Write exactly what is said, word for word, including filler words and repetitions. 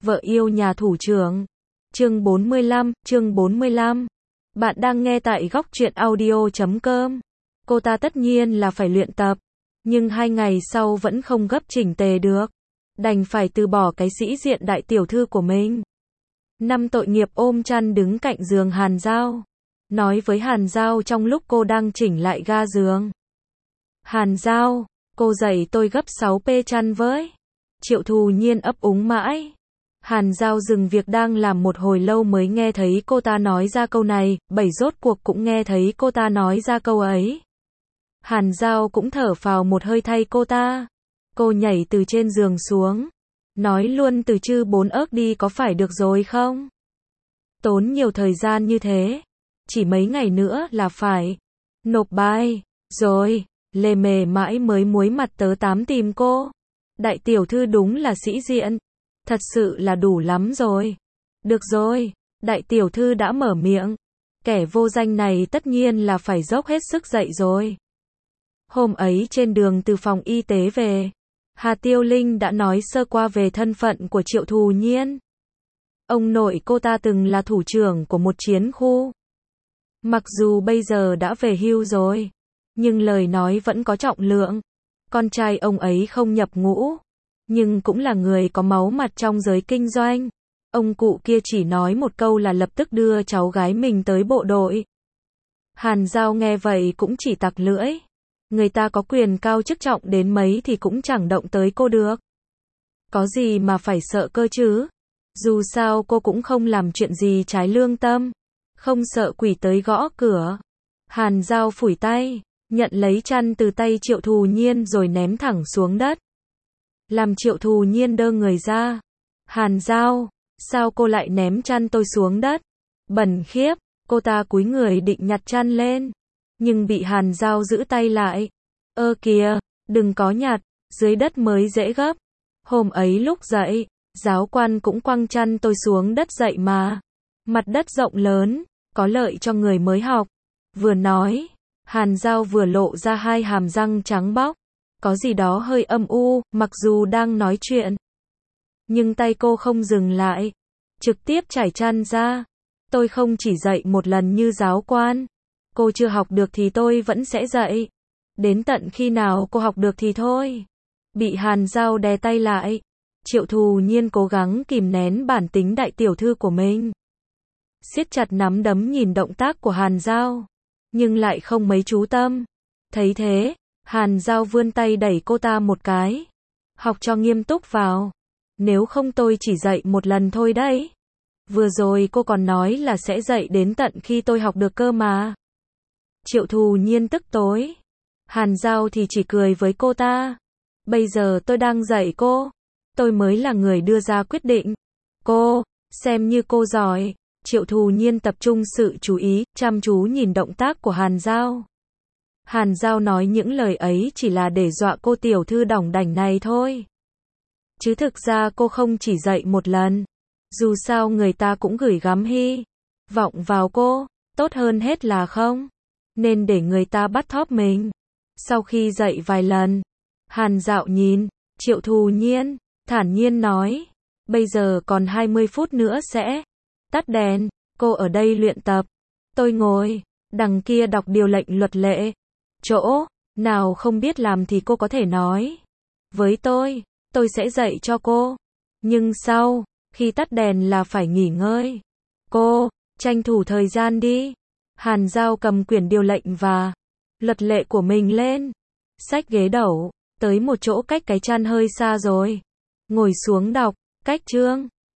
Vợ yêu nhà thủ trưởng. Chương bốn mươi lăm, chương bốn mươi lăm. Bạn đang nghe tại góc truyện audio chấm com. Cô ta tất nhiên là phải luyện tập, nhưng hai ngày sau vẫn không gấp chỉnh tề được. Đành phải từ bỏ cái sĩ diện đại tiểu thư của mình. Năm tội nghiệp ôm chăn đứng cạnh giường Hàn Giao. Nói với Hàn Giao trong lúc cô đang chỉnh lại ga giường. Hàn Giao, cô dạy tôi gấp sáu pê chăn với. Triệu Thù Nhiên ấp úng mãi. Hàn Giao dừng việc đang làm một hồi lâu mới nghe thấy cô ta nói ra câu này, bảy rốt cuộc cũng nghe thấy cô ta nói ra câu ấy. Hàn Giao cũng thở phào một hơi thay cô ta. Cô nhảy từ trên giường xuống. Nói luôn từ chư bốn ớt đi có phải được rồi không? Tốn nhiều thời gian như thế. Chỉ mấy ngày nữa là phải nộp bài. Rồi, lề mề mãi mới muối mặt tớ tám tìm cô. Đại tiểu thư đúng là sĩ diện. Thật sự là đủ lắm rồi. Được rồi, đại tiểu thư đã mở miệng. Kẻ vô danh này tất nhiên là phải dốc hết sức dạy rồi. Hôm ấy trên đường từ phòng y tế về, Hà Tiêu Linh đã nói sơ qua về thân phận của Triệu Thù Nhiên. Ông nội cô ta từng là thủ trưởng của một chiến khu. Mặc dù bây giờ đã về hưu rồi, nhưng lời nói vẫn có trọng lượng. Con trai ông ấy không nhập ngũ, nhưng cũng là người có máu mặt trong giới kinh doanh. Ông cụ kia chỉ nói một câu là lập tức đưa cháu gái mình tới bộ đội. Hàn Giao nghe vậy cũng chỉ tặc lưỡi. Người ta có quyền cao chức trọng đến mấy thì cũng chẳng động tới cô được. Có gì mà phải sợ cơ chứ? Dù sao cô cũng không làm chuyện gì trái lương tâm. Không sợ quỷ tới gõ cửa. Hàn Giao phủi tay, nhận lấy chăn từ tay Triệu Thù Nhiên rồi ném thẳng xuống đất. Làm Triệu Thù Nhiên đơ người ra. Hàn Giao, sao cô lại ném chăn tôi xuống đất? Bẩn khiếp, cô ta cúi người định nhặt chăn lên. Nhưng bị Hàn Giao giữ tay lại. Ơ kìa, đừng có nhặt, dưới đất mới dễ gấp. Hôm ấy lúc dậy, giáo quan cũng quăng chăn tôi xuống đất dậy mà. Mặt đất rộng lớn, có lợi cho người mới học. Vừa nói, Hàn Giao vừa lộ ra hai hàm răng trắng bóc. Có gì đó hơi âm u, mặc dù đang nói chuyện. Nhưng tay cô không dừng lại. Trực tiếp trải chăn ra. Tôi không chỉ dạy một lần như giáo quan. Cô chưa học được thì tôi vẫn sẽ dạy. Đến tận khi nào cô học được thì thôi. Bị Hàn Giao đè tay lại. Triệu Thù Nhiên cố gắng kìm nén bản tính đại tiểu thư của mình. Siết chặt nắm đấm nhìn động tác của Hàn Giao. Nhưng lại không mấy chú tâm. Thấy thế, Hàn Giao vươn tay đẩy cô ta một cái. Học cho nghiêm túc vào. Nếu không tôi chỉ dạy một lần thôi đấy. Vừa rồi cô còn nói là sẽ dạy đến tận khi tôi học được cơ mà. Triệu Thù Nhiên tức tối. Hàn Giao thì chỉ cười với cô ta. Bây giờ tôi đang dạy cô. Tôi mới là người đưa ra quyết định. Cô, xem như cô giỏi. Triệu Thù Nhiên tập trung sự chú ý, chăm chú nhìn động tác của Hàn Giao. Hàn Giao nói những lời ấy chỉ là để dọa cô tiểu thư đỏng đảnh này thôi. Chứ thực ra cô không chỉ dạy một lần. Dù sao người ta cũng gửi gắm hy vọng vào cô. Tốt hơn hết là không nên để người ta bắt thóp mình. Sau khi dạy vài lần, Hàn Dạo nhìn Triệu Thù Nhiên, thản nhiên nói. Bây giờ còn hai mươi phút nữa sẽ tắt đèn. Cô ở đây luyện tập. Tôi ngồi đằng kia đọc điều lệnh luật lệ. Chỗ nào không biết làm thì cô có thể nói với tôi. Tôi sẽ dạy cho cô. Nhưng sau khi tắt đèn là phải nghỉ ngơi. Cô tranh thủ thời gian đi. Hàn Giao cầm quyển điều lệnh và luật lệ của mình lên. Xách ghế đẩu tới một chỗ cách cái chăn hơi xa rồi. Ngồi xuống đọc. Cách chương